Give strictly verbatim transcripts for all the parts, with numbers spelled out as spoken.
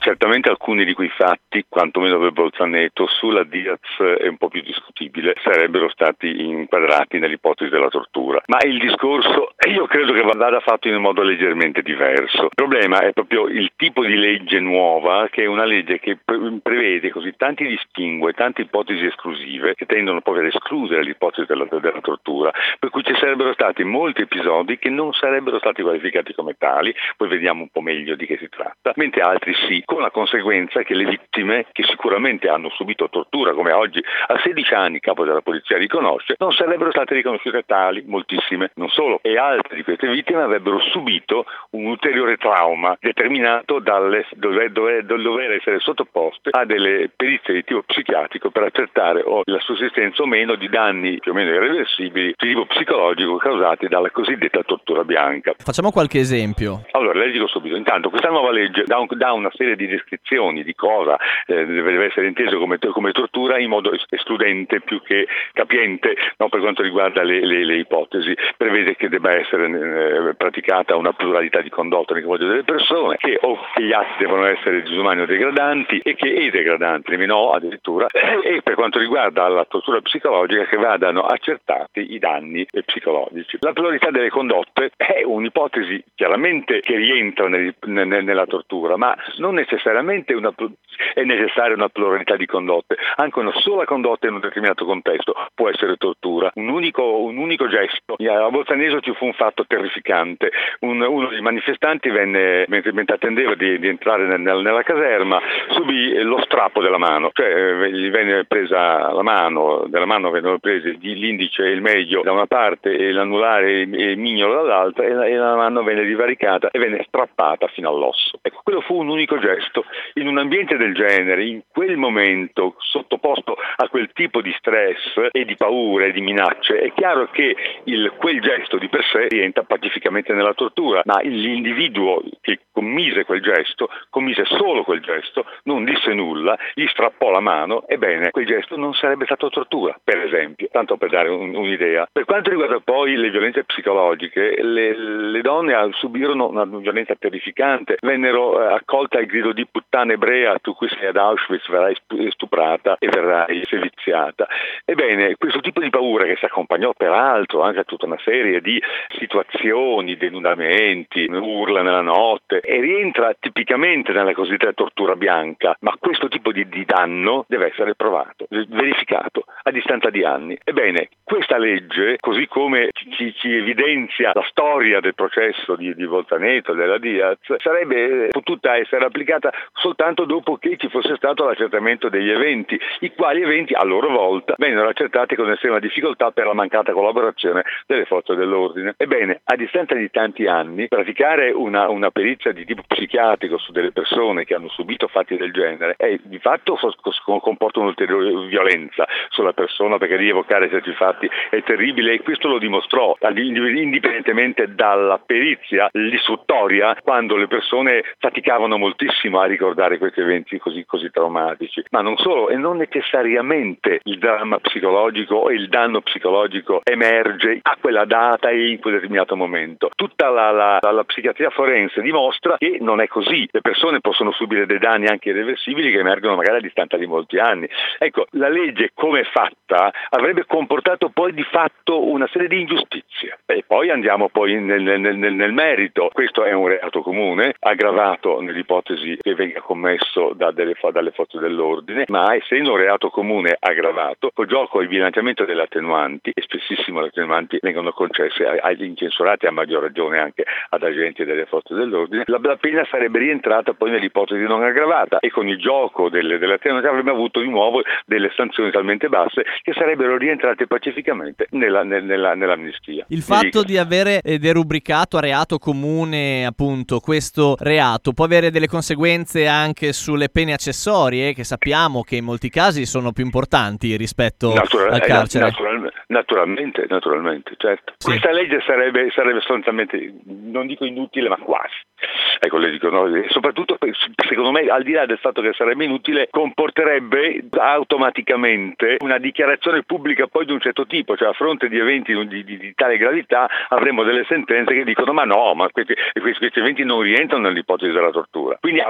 Certamente alcuni di quei fatti, quantomeno per Bolzaneto, sulla Diaz è un po' più discutibile, sarebbero stati inquadrati nell'ipotesi della tortura. Ma il discorso, io credo che vada fatto in un modo leggermente diverso. Il problema è proprio il tipo di legge nuova, che è una legge che pre- prevede così tanti distingue, tante ipotesi esclusive, che tendono poi ad escludere l'ipotesi della, della tortura, per cui ci sarebbero stati molti episodi che non sarebbero stati qualificati come tali, poi vediamo un po' meglio di che si tratta, mentre altri sì, con la conseguenza che le vittime, che sicuramente hanno subito tortura, come oggi a sedici anni il capo della polizia riconosce, non sarebbero state riconosciute tali, moltissime, non solo, e altre di queste vittime avrebbero subito un ulteriore trauma determinato dalle dover, dover, dover essere sottoposte a delle perizie di tipo psichiatrico per accertare o la sussistenza o meno di danni più o meno irreversibili di tipo psicologico causati dalla cosiddetta tortura bianca. Facciamo qualche esempio. Allora, le dico subito, intanto questa nuova legge dà, un, dà una serie di descrizioni di cosa eh, deve essere inteso come, come tortura in modo escludente più che capiente, no, per quanto riguarda le, le, le ipotesi. Prevede che debba essere eh, praticata una pluralità di condotte nei confronti delle persone, che o che gli atti devono essere disumani o degradanti e che e degradanti, no addirittura, e per quanto riguarda la tortura psicologica che vadano accertati i danni psicologici. La pluralità delle condotte è un'ipotesi chiaramente che rientra nel, nel, nella tortura, ma non necessariamente una, è necessaria una pluralità di condotte. Anche una sola condotta in un determinato contesto può essere tortura. Un unico, un unico gesto. A Bolzaneso ci fu un fatto terrificante. Un, uno dei manifestanti venne, mentre, mentre attendeva di, di entrare nel, nella caserma, subì lo strappo della mano, cioè gli venne presa la mano, dalla mano vennero presi l'indice e il medio da una parte e l'anulare e il mignolo dall'altra, e la, e la mano venne divaricata e venne strappata fino all'osso. Ecco, quello fu un unico gesto. In un ambiente del genere, in quel momento, sottoposto a quel tipo di stress e di paure e di minacce, è chiaro che il, quel gesto di per sé rientra pacificamente nella tortura, ma l'individuo che commise quel gesto, commise solo quel gesto, non disse nulla, gli strappò la mano, ebbene, quel gesto non sarebbe stato tortura, per esempio, tanto per dare un, un'idea. Per quanto riguarda poi le violenze psicologiche, le, le donne subirono una violenza terrificante, vennero eh, accolte al grido di puttana ebrea, tu qui sei ad Auschwitz, verrai stuprata e verrai seviziata. Ebbene, questo tipo di paura, che si accompagnò peraltro anche a tutta una serie di situazioni, denudamenti, urla nella notte, e rientra tipicamente nella cosiddetta tortura bianca, ma questo tipo di, di danno deve essere provato, verificato a distanza di anni. Ebbene, questa legge, così come ci, ci evidenzia la storia del processo di, di Bolzaneto, della Diaz, sarebbe potuta essere applicata soltanto dopo che ci fosse stato l'accertamento degli eventi, i quali eventi a loro volta vennero accertati con estrema difficoltà per la mancata collaborazione delle forze dell'ordine. Ebbene, a distanza di tanti anni, praticare una, una perizia di tipo psichiatrico su delle persone che hanno subito fatti del genere è di fatto comporta un'ulteriore violenza sulla persona, perché rievocare certi fatti è terribile, e questo lo dimostrò indipendentemente dalla perizia l'istruttoria, quando le persone faticavano moltissimo a ricordare questi eventi così, così traumatici. Ma non solo, e non necessariamente il dramma psicologico e il danno psicologico emerge a quella data e in quel determinato momento. Tutta la, la, la psichiatria forense dimostra che non è così. Le persone possono subire dei danni anche irreversibili che emergono magari a distanza di molti anni. Ecco, la legge come è fatta avrebbe comportato poi di fatto una serie di ingiustizie. E poi andiamo poi nel, nel, nel, nel merito. Questo è un reato comune, aggravato nell'ipotesi che venga commesso da delle, dalle forze dell'ordine, ma essendo un reato comune aggravato, con gioco il bilanciamento delle attenuanti, e spessissimo le attenuanti vengono concesse agli incensurati, a maggior ragione anche ad agenti delle forze dell'ordine, la, la pena sarebbe rientrata poi nell'ipotesi non aggravata, e con il gioco delle, delle attenuanti avremmo avuto di nuovo delle sanzioni talmente basse che sarebbero rientrate pacificamente nella, nella, nell'amnistia. Il fatto di avere derubricato a reato comune appunto questo reato può avere delle conseguenze anche sulle pene accessorie, che sappiamo che in molti casi sono più importanti rispetto Natural, al carcere. Natural, naturalmente, naturalmente, certo. Sì. Questa legge sarebbe, sarebbe sostanzialmente, non dico inutile, ma quasi. Ecco, le dico, no? E soprattutto, secondo me, al di là del fatto che sarebbe inutile, comporterebbe automaticamente una dichiarazione pubblica poi di un certo tipo, cioè a fronte di eventi di, di, di tale gravità avremo delle sentenze che dicono ma no, ma questi, questi, questi eventi non rientrano nell'ipotesi della tortura. Quindi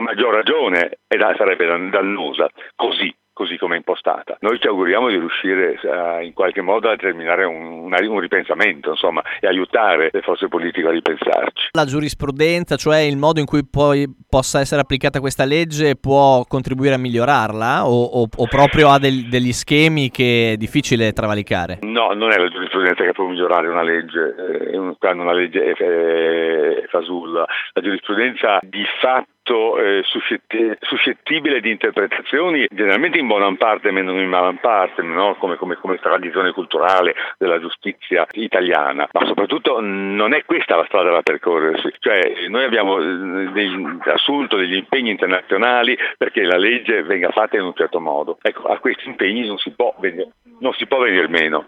maggior ragione e da, sarebbe dannosa così. così come è impostata. Noi ci auguriamo di riuscire a, in qualche modo a determinare un, una, un ripensamento, insomma, e aiutare le forze politiche a ripensarci. La giurisprudenza, cioè il modo in cui poi possa essere applicata questa legge, può contribuire a migliorarla o, o, o proprio ha del, degli schemi che è difficile travalicare? No, non è la giurisprudenza che può migliorare una legge, eh, quando una legge è, è, è fasulla. La giurisprudenza di fatto Eh, suscettibile di interpretazioni generalmente in buona parte e meno in mala parte, no? come, come, come tradizione culturale della giustizia italiana, ma soprattutto non è questa la strada da percorrersi, cioè noi abbiamo degli, assunto degli impegni internazionali perché la legge venga fatta in un certo modo, ecco, a questi impegni non si può venire, non si può venire meno.